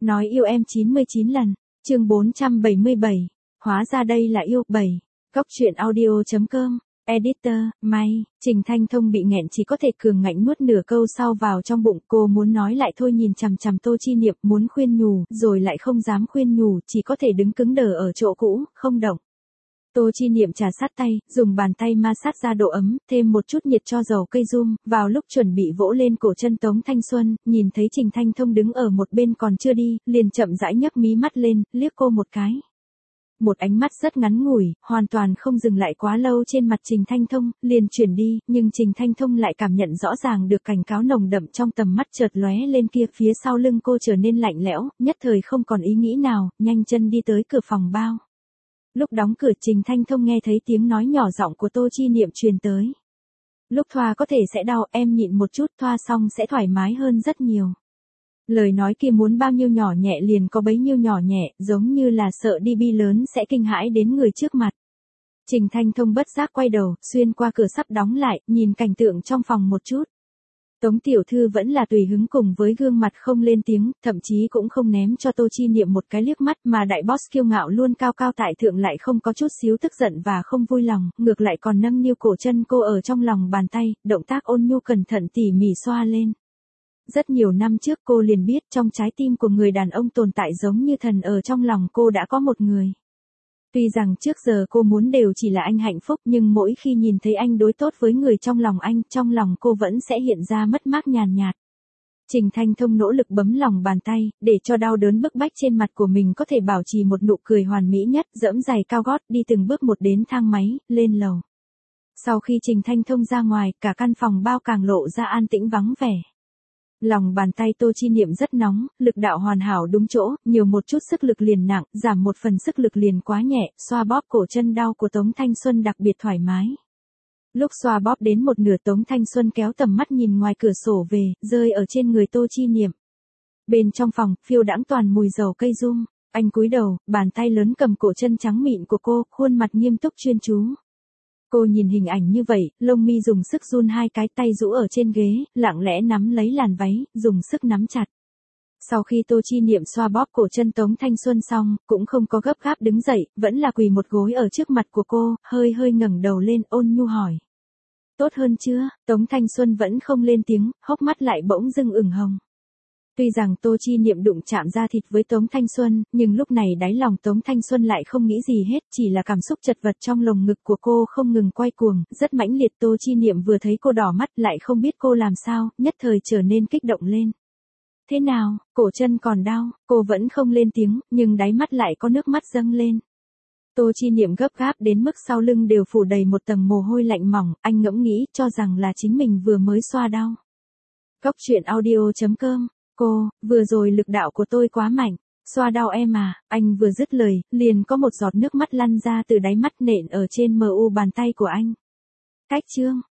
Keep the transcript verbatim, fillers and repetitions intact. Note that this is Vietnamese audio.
Nói yêu em chín mươi chín lần. Chương bốn trăm bảy mươi bảy. Hóa ra đây là yêu. bảy. Góc truyện audio chấm com. Editor, May. Trình Thanh Thông bị nghẹn chỉ có thể cường ngạnh nuốt nửa câu sau vào trong bụng. Cô muốn nói lại thôi, nhìn chằm chằm Tô Chi Niệm, muốn khuyên nhủ, rồi lại không dám khuyên nhủ, chỉ có thể đứng cứng đờ ở chỗ cũ, không động. Tô Chi Niệm trà sát tay, dùng bàn tay ma sát ra độ ấm, thêm một chút nhiệt cho dầu cây rum, vào lúc chuẩn bị vỗ lên cổ chân Tống Thanh Xuân, nhìn thấy Trình Thanh Thông đứng ở một bên còn chưa đi, liền chậm rãi nhấc mí mắt lên, liếc cô một cái. Một ánh mắt rất ngắn ngủi, hoàn toàn không dừng lại quá lâu trên mặt Trình Thanh Thông, liền chuyển đi, nhưng Trình Thanh Thông lại cảm nhận rõ ràng được cảnh cáo nồng đậm trong tầm mắt chợt lóe lên kia, phía sau lưng cô trở nên lạnh lẽo, nhất thời không còn ý nghĩ nào, nhanh chân đi tới cửa phòng bao. Lúc đóng cửa, Trình Thanh Thông nghe thấy tiếng nói nhỏ giọng của Tô Chi Niệm truyền tới. Lúc thoa có thể sẽ đau, em nhịn một chút, thoa xong sẽ thoải mái hơn rất nhiều. Lời nói kia muốn bao nhiêu nhỏ nhẹ liền có bấy nhiêu nhỏ nhẹ, giống như là sợ đi bi lớn sẽ kinh hãi đến người trước mặt. Trình Thanh Thông bất giác quay đầu, xuyên qua cửa sắp đóng lại, nhìn cảnh tượng trong phòng một chút. Tống tiểu thư vẫn là tùy hứng cùng với gương mặt không lên tiếng, thậm chí cũng không ném cho Tô Chi Niệm một cái liếc mắt, mà đại boss kiêu ngạo luôn cao cao tại thượng lại không có chút xíu tức giận và không vui lòng, ngược lại còn nâng niu cổ chân cô ở trong lòng bàn tay, động tác ôn nhu cẩn thận tỉ mỉ xoa lên. Rất nhiều năm trước cô liền biết trong trái tim của người đàn ông tồn tại giống như thần, ở trong lòng cô đã có một người. Tuy rằng trước giờ cô muốn đều chỉ là anh hạnh phúc, nhưng mỗi khi nhìn thấy anh đối tốt với người trong lòng anh, trong lòng cô vẫn sẽ hiện ra mất mát nhàn nhạt. Trình Thanh Thông nỗ lực bấm lòng bàn tay, để cho đau đớn bức bách trên mặt của mình có thể bảo trì một nụ cười hoàn mỹ nhất, giẫm giày cao gót đi từng bước một đến thang máy, lên lầu. Sau khi Trình Thanh Thông ra ngoài, cả căn phòng bao càng lộ ra an tĩnh vắng vẻ. Lòng bàn tay Tô Chi Niệm rất nóng, lực đạo hoàn hảo đúng chỗ, nhiều một chút sức lực liền nặng, giảm một phần sức lực liền quá nhẹ, xoa bóp cổ chân đau của Tống Thanh Xuân đặc biệt thoải mái. Lúc xoa bóp đến một nửa, Tống Thanh Xuân kéo tầm mắt nhìn ngoài cửa sổ về, rơi ở trên người Tô Chi Niệm. Bên trong phòng, phiêu đãng toàn mùi dầu cây rum, anh cúi đầu, bàn tay lớn cầm cổ chân trắng mịn của cô, khuôn mặt nghiêm túc chuyên chú. Cô nhìn hình ảnh như vậy, lông mi dùng sức run hai cái, tay rũ ở trên ghế, lặng lẽ nắm lấy làn váy, dùng sức nắm chặt. Sau khi Tô Chi Niệm xoa bóp cổ chân Tống Thanh Xuân xong, cũng không có gấp gáp đứng dậy, vẫn là quỳ một gối ở trước mặt của cô, hơi hơi ngẩng đầu lên, ôn nhu hỏi. Tốt hơn chưa? Tống Thanh Xuân vẫn không lên tiếng, hốc mắt lại bỗng dưng ửng hồng. Tuy rằng Tô Chi Niệm đụng chạm da thịt với Tống Thanh Xuân, nhưng lúc này đáy lòng Tống Thanh Xuân lại không nghĩ gì hết, chỉ là cảm xúc chật vật trong lồng ngực của cô không ngừng quay cuồng, rất mãnh liệt. Tô Chi Niệm vừa thấy cô đỏ mắt, lại không biết cô làm sao, nhất thời trở nên kích động lên. Thế nào, cổ chân còn đau? Cô vẫn không lên tiếng, nhưng đáy mắt lại có nước mắt dâng lên. Tô Chi Niệm gấp gáp đến mức sau lưng đều phủ đầy một tầng mồ hôi lạnh mỏng, anh ngẫm nghĩ, cho rằng là chính mình vừa mới xoa đau. Góc truyện audio chấm com. Cô, vừa rồi lực đạo của tôi quá mạnh, xoa đau em à. Anh vừa dứt lời, liền có một giọt nước mắt lăn ra từ đáy mắt, nện ở trên mờ u bàn tay của anh. Cách chương.